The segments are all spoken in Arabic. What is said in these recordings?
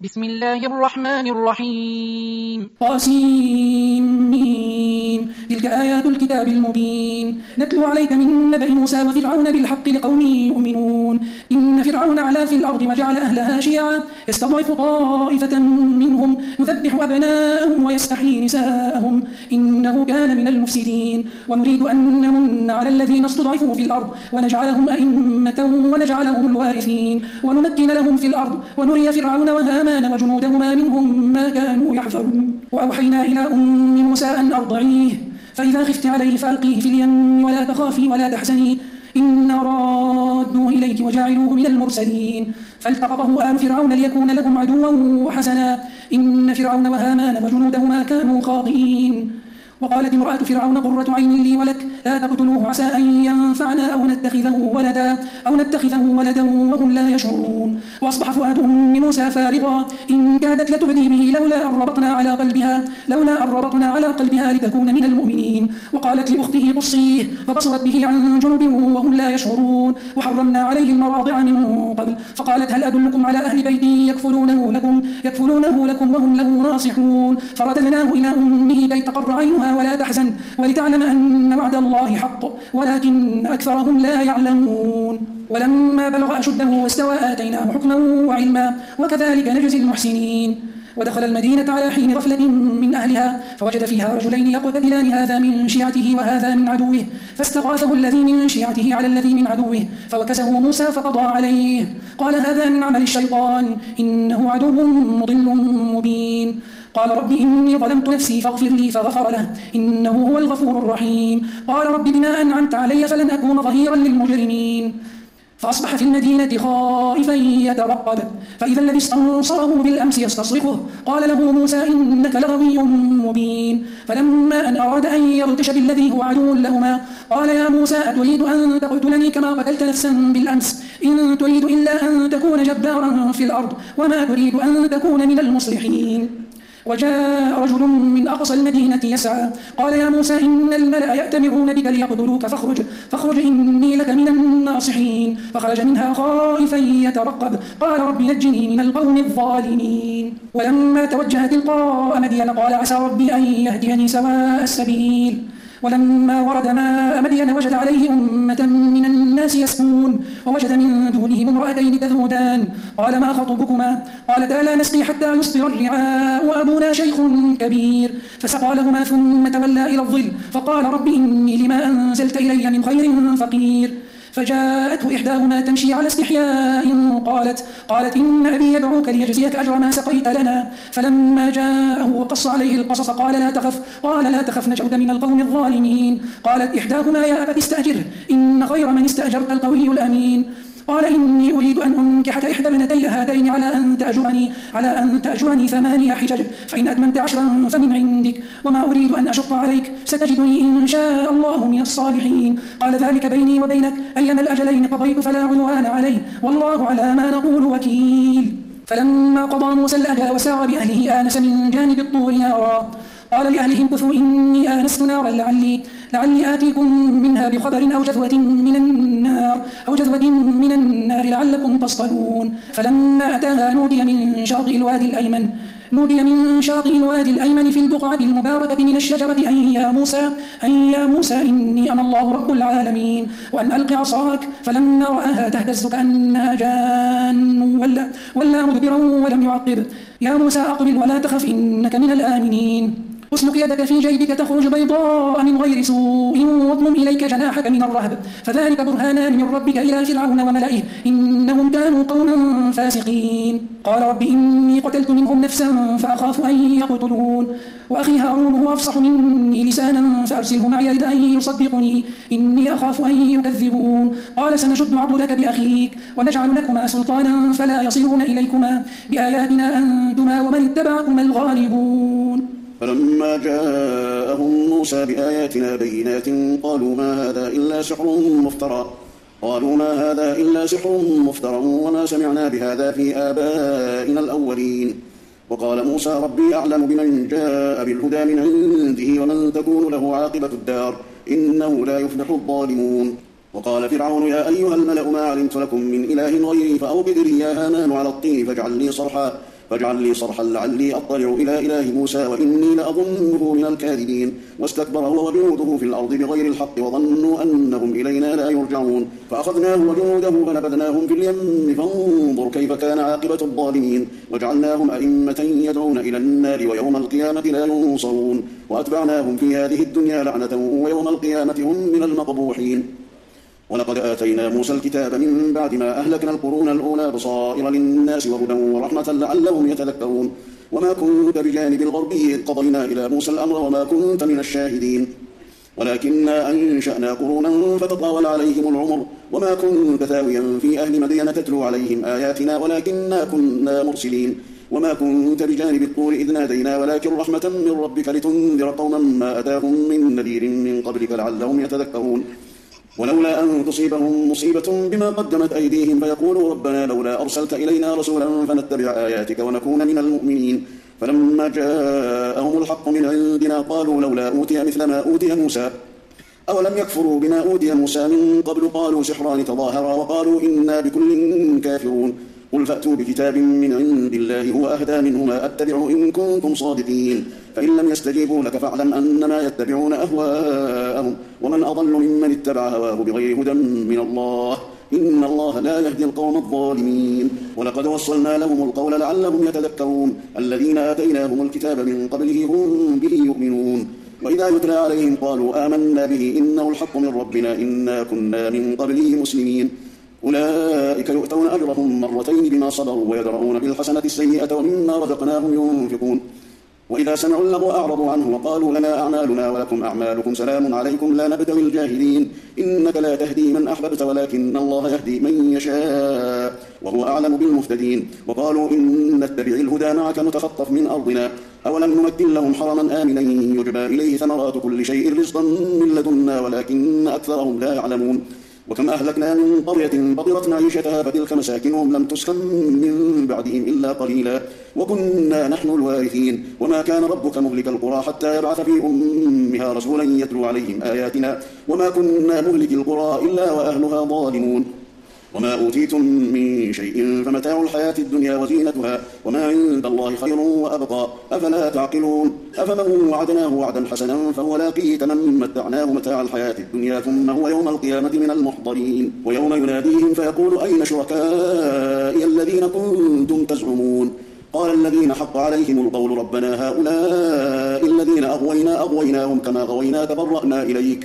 بسم الله الرحمن الرحيم قاسمين تلك آيات الكتاب المبين نتلو عليك من نبأ موسى وفرعون بالحق لقوم يؤمنون إن فرعون علا في الأرض وجعل أهلها شيعا يستضعف طائفة منهم يذبح أبناءهم ويستحيي نساءهم إنه كان من المفسدين ونريد أن نمن على الذين استضعفوا في الأرض ونجعلهم أئمة ونجعلهم الوارثين ونمكن لهم في الأرض ونري فرعون وهامان وجنودهما منهم ما كانوا يحذرون وأوحينا إلى أم موسى أن أرضعيه فإذا خفت عليه فألقيه في اليم ولا تخافي ولا تحزني إنا رادوه إليك وجاعلوه من المرسلين فالتقطه آل فرعون ليكون لهم عدوا وحسنا إن فرعون وهامان وجنودهما كانوا خاطئين وقالت امرأة فرعون قرة عين لي ولك لا تقتلوه عسى أن ينفعنا أو نتخذه ولدا وهم لا يشعرون وأصبح فؤاد أم موسى فارغا إن كادت لتبدي به لولا أن ربطنا على قلبها لتكون من المؤمنين وقالت لأخته قصيه فبصرت به عن جنب وهم لا يشعرون وحرمنا عليه المراضع من قبل فقالت هل أدلكم على أهل بيت يكفلونه لكم وهم له ناصحون فرددناه إلى أمه كي تقر عينها ولا تحزن ولتعلم أن وعد الله حق ولكن أكثرهم لا يعلمون ولما بلغ أشده واستوى آتيناه حكما وعلما وكذلك نجزي المحسنين ودخل المدينة على حين غفلة من أهلها فوجد فيها رجلين يقتتلان هذا من شيعته وهذا من عدوه فاستغاثه الذي من شيعته على الذي من عدوه فوكسه موسى فقضى عليه قال هذا من عمل الشيطان إنه عدو مضل مبين قال رب إني ظلمت نفسي فاغفر لي فغفر له إنه هو الغفور الرحيم قال رب بما أنعمت علي فلن أكون ظهيرا للمجرمين فأصبح في المدينة خائفا يترقب فإذا الذي استنصره بالأمس يستصرخه قال له موسى إنك لغوي مبين فلما أن أراد أن يبطش بالذي هو عدو لهما قال يا موسى أتريد أن تقتلني كما قتلت نفسا بالأمس إن تريد إلا أن تكون جبارا في الأرض وما تريد أن تكون من المصلحين وجاء رجل من أقصى المدينة يسعى قال يا موسى إن الملأ يأتمرون بك ليقتلوك فاخرج إني لك من الناصحين فخرج منها خائفا يترقب قال رب نجني من القوم الظالمين ولما توجه تلقاء مدين قال عسى ربي أن يهديني سواء السبيل ولما ورد ماء مدين وجد عليه أمة من الناس يسكون ووجد من دونهم امرأتين تذودان قال ما خطبكما قالتا لا نسقي حتى يصدر الرعاء وأبونا شيخ كبير فسقى لهما ثم تولى إلى الظل فقال رب إني لما أنزلت إلي من خير فقير فجاءته إحداهما تمشي على استحياء قالت إن أبي يدعوك ليجزيك أجر ما سقيت لنا فلما جاءه وقص عليه القصص قال لا تخف نجوت من القوم الظالمين قالت إحداهما يا أبت استأجره إن خير من استأجرت القوي الأمين قال إني أريد أن أنكحك إحدى ابنتي هاتين على أن تأجرني 8 حجج فإن أتممت 10 فمن عندك وما أريد أن أشق عليك ستجدني إن شاء الله من الصالحين قال ذلك بيني وبينك أيما الأجلين قضيت فلا عدوان عليه والله على ما نقول وكيل فلما قضى موسى الأجل وسار بأهله آنس من جانب الطور نارا قال لأهلهم كثوا إني آنست نارا لعلي آتيكم منها بخبر أو جذوة من النار لعلكم تصطلون فلما أتاها نودي من شاطئ الوادي الأيمن في البقعة المباركة من الشجرة أن يا موسى إني أنا الله رب العالمين وأن ألق عصاك فلما رآها تهتز كأنها جان ولا مدبرا ولم يعقب يا موسى أقبل ولا تخف إنك من الآمنين اسلك يدك في جيبك تخرج بيضاء من غير سوء واضمم إليك جناحك من الرهب فذلك برهانان من ربك إلى فرعون وملئه إنهم كانوا قوما فاسقين قال رب إني قتلت منهم نفسا فأخاف أن يقتلون وأخي هارون هو أفصح مني لسانا فأرسله معي رد أن يصدقني إني أخاف أن يكذبون قال سنشد عضدك بأخيك ونجعل لكما سلطانا فلا يصلون إليكما بآياتنا أنتما ومن اتبعكما الغالبون فلما جاءهم موسى بآياتنا بينات قالوا ما هذا إلا سحر مفترى وما سمعنا بهذا في آبائنا الأولين وقال موسى ربي أعلم بمن جاء بالهدى من عنده ومن تكون له عاقبة الدار إنه لا يفلح الظالمون وقال فرعون يا أيها الملأ ما علمت لكم من إله غيري فأوقد لي يا هامان على الطين فاجعل لي صرحا لعلي أطلع إلى إله موسى وإني لأظنه من الكاذبين واستكبر هو وجنوده في الأرض بغير الحق وظنوا أنهم إلينا لا يرجعون فأخذناه وجنوده فنبذناهم في اليم فانظر كيف كان عاقبة الظالمين وجعلناهم أئمة يدعون إلى النار ويوم القيامة لا ينصرون وأتبعناهم في هذه الدنيا لعنة ويوم القيامة هم من المقبوحين ولقد آتينا موسى الكتاب من بعد ما أهلكنا القرون الأولى بصائر للناس وهدى ورحمة لعلهم يتذكرون وما كنت بجانب الغربي إذ قضينا إلى موسى الأمر وما كنت من الشاهدين ولكننا أنشأنا قرونا فتطاول عليهم العمر وما كنت ثاويا في أهل مدين تتلو عليهم آياتنا ولكننا كنا مرسلين وما كنت بجانب الطور إذ نادينا ولكن رحمة من ربك لتنذر قوما ما أتاهم من نذير من قبلك لعلهم يتذكرون ولولا أن تصيبهم مصيبة بما قدمت أيديهم فيقولوا ربنا لولا أرسلت إلينا رسولا فنتبع آياتك ونكون من المؤمنين فلما جاءهم الحق من عندنا قالوا لولا أوتي مثل ما أوتي موسى أولم يكفروا بما أوتي موسى من قبل قالوا سحران تظاهرا وقالوا إنا بكل كافرون قل فأتوا بكتاب من عند الله هو أهدى منهما أتبع إن كنتم صادقين فإن لم يستجيبوا لك فاعلم أنما يتبعون أهواءهم ومن أضل ممن اتبع هواه بغير هدى من الله إن الله لا يهدي القوم الظالمين ولقد وصلنا لهم القول لعلهم يتذكرون الذين آتيناهم الكتاب من قبله هم به يؤمنون وإذا يتلى عليهم قالوا آمنا به إنه الحق من ربنا إنا كنا من قبله مسلمين أولئك يؤتون أجرهم مرتين بما صبروا ويدرؤون بالحسنة السيئة ومما رزقناهم ينفقون وإذا سمعوا اللغو أعرضوا عنه وقالوا لنا أعمالنا ولكم أعمالكم سلام عليكم لا نبتغي الجاهلين إنك لا تهدي من أحببت ولكن الله يهدي من يشاء وهو أعلم بالمهتدين وقالوا إن نتبع الهدى معك نتخطف من أرضنا أولم نمكن لهم حرما آمنا يجبى إليه ثمرات كل شيء رزقا من لدنا ولكن أكثرهم لا يعلمون وكم أهلكنا من قرية بطرت معيشتها فتلك مساكنهم لم تسكن من بعدهم إلا قليلا وكنا نحن الوارثين وما كان ربك مهلك القرى حتى يبعث في أمها رسولا يتلو عليهم آياتنا وما كنا مهلك القرى إلا وأهلها ظالمون وما أوتيتم من شيء فمتاع الحياة الدنيا وزينتها وما عند الله خير وأبقى أفلا تعقلون أفمن وعدناه وعدا حسنا فهو لاقيه كمن متعناه متاع الحياة الدنيا ثم هو يوم القيامة من المحضرين ويوم يناديهم فيقول أين شركائي الذين كنتم تزعمون قال الذين حق عليهم القول ربنا هؤلاء الذين أغويناهم كما غوينا تبرأنا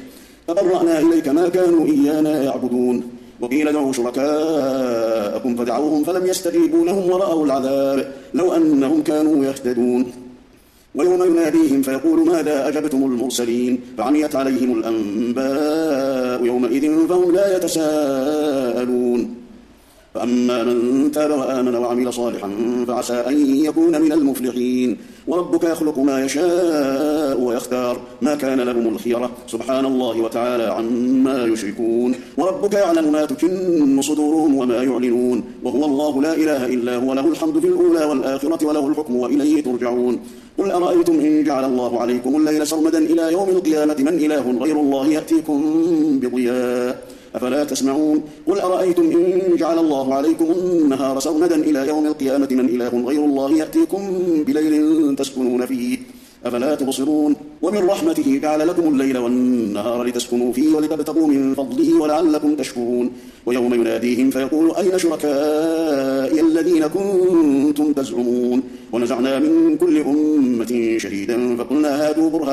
إليك ما كانوا إيانا يعبدون وقيل ادعوا شركاءكم فدعوهم فلم يستجيبوا لهم ورأوا العذاب لو أنهم كانوا يهتدون ويوم يناديهم فيقول ماذا أجبتم المرسلين فعميت عليهم الأنباء يومئذ فهم لا يتساءلون فأما من تاب وآمن وعمل صالحا فعسى أن يكون من المفلحين وربك يخلق ما يشاء ويختار ما كان لهم الخيرة سبحان الله وتعالى عما يشركون وربك يعلم ما تكن صدورهم وما يعلنون وهو الله لا إله إلا هو له الحمد في الأولى والآخرة وله الحكم وإليه ترجعون قل أرأيتم إن جعل الله عليكم الليل سرمدا إلى يوم القيامة من إله غير الله يأتيكم بضياء أفلا تسمعون قل أرأيتم إن جعل الله عليكم النهار سرمدا إلى يوم القيامة من إله غير الله يأتيكم بليل تسكنون فيه أفلا تبصرون ومن رحمته جعل لكم الليل والنهار لتسكنوا فيه ولتبتغوا من فضله ولعلكم تشكرون ويوم يناديهم فيقول أين شركائي الذين كنتم تزعمون ونزعنا من كل أمة شهيدا فقلنا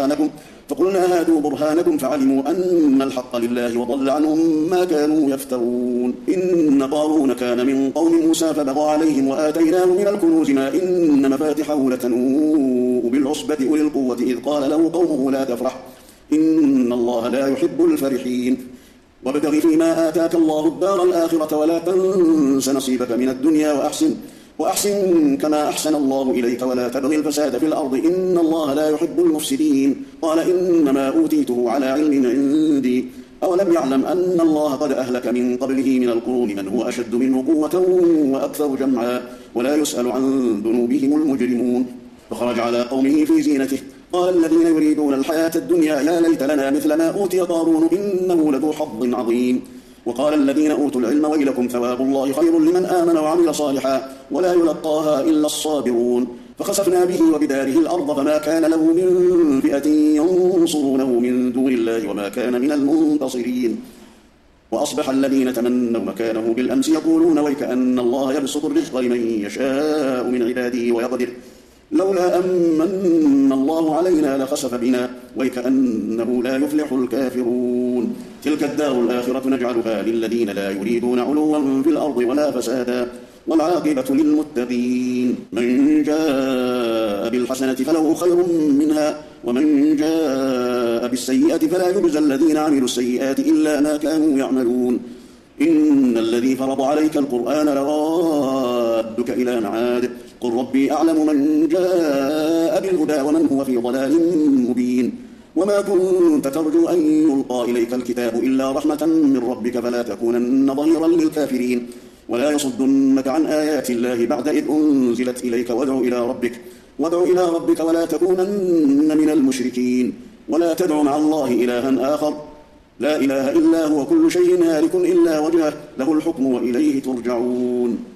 هاتوا برهانكم فعلموا أن الحق لله وضل عنهم ما كانوا يفترون إن قارون كان من قوم موسى فبغى عليهم وآتيناه من الكنوز ما إن مفاتحه لتنوء بالعصبة أولي القوة إذ قال له قومه لا تفرح إن الله لا يحب الفرحين وابتغ فيما آتاك الله الدار الآخرة ولا تنس نصيبك من الدنيا وأحسن كما أحسن الله إليك ولا تبغي الفساد في الأرض إن الله لا يحب المفسدين قال إنما أوتيته على علم عندي أولم يعلم أن الله قد أهلك من قبله من القرون من هو أشد منه قوة وأكثر جمعا ولا يسأل عن ذنوبهم المجرمون فخرج على قومه في زينته قال الذين يريدون الحياة الدنيا يا ليت لنا مثل ما أوتي قارون إنه لذو حظ عظيم وقال الذين أوتوا العلم ويلكم ثواب الله خير لمن آمن وعمل صالحا ولا يلقاها إلا الصابرون فخسفنا به وبداره الأرض فما كان له من فئة ينصرونه من دون الله وما كان من المنتصرين وأصبح الذين تمنوا مكانه بالأمس يقولون ويكأن الله يبسط الرزق لمن يشاء من عباده ويقدر لولا أمن الله علينا لخسف بنا ويكأنه لا يفلح الكافرون تلك الدار الآخرة نجعلها للذين لا يريدون علوا في الأرض ولا فسادا والعاقبة للمتقين من جاء بالحسنة فله خير منها ومن جاء بالسيئة فلا يجزى الذين عملوا السيئات إلا ما كانوا يعملون إن الذي فرض عليك القرآن لرادك إلى معاد قل ربي أعلم من جاء بالهدى ومن هو في ضلال مبين وما كنت ترجو أن يلقى إليك الكتاب إلا رحمة من ربك فلا تكونن ظهيرا للكافرين ولا يصدنك عن آيات الله بعد إذ أنزلت إليك وادع إلى ربك ولا تكونن من المشركين ولا تدع مع الله إلها آخر لا إله إلا هو كل شيء هالك إلا وجهه له الحكم وإليه ترجعون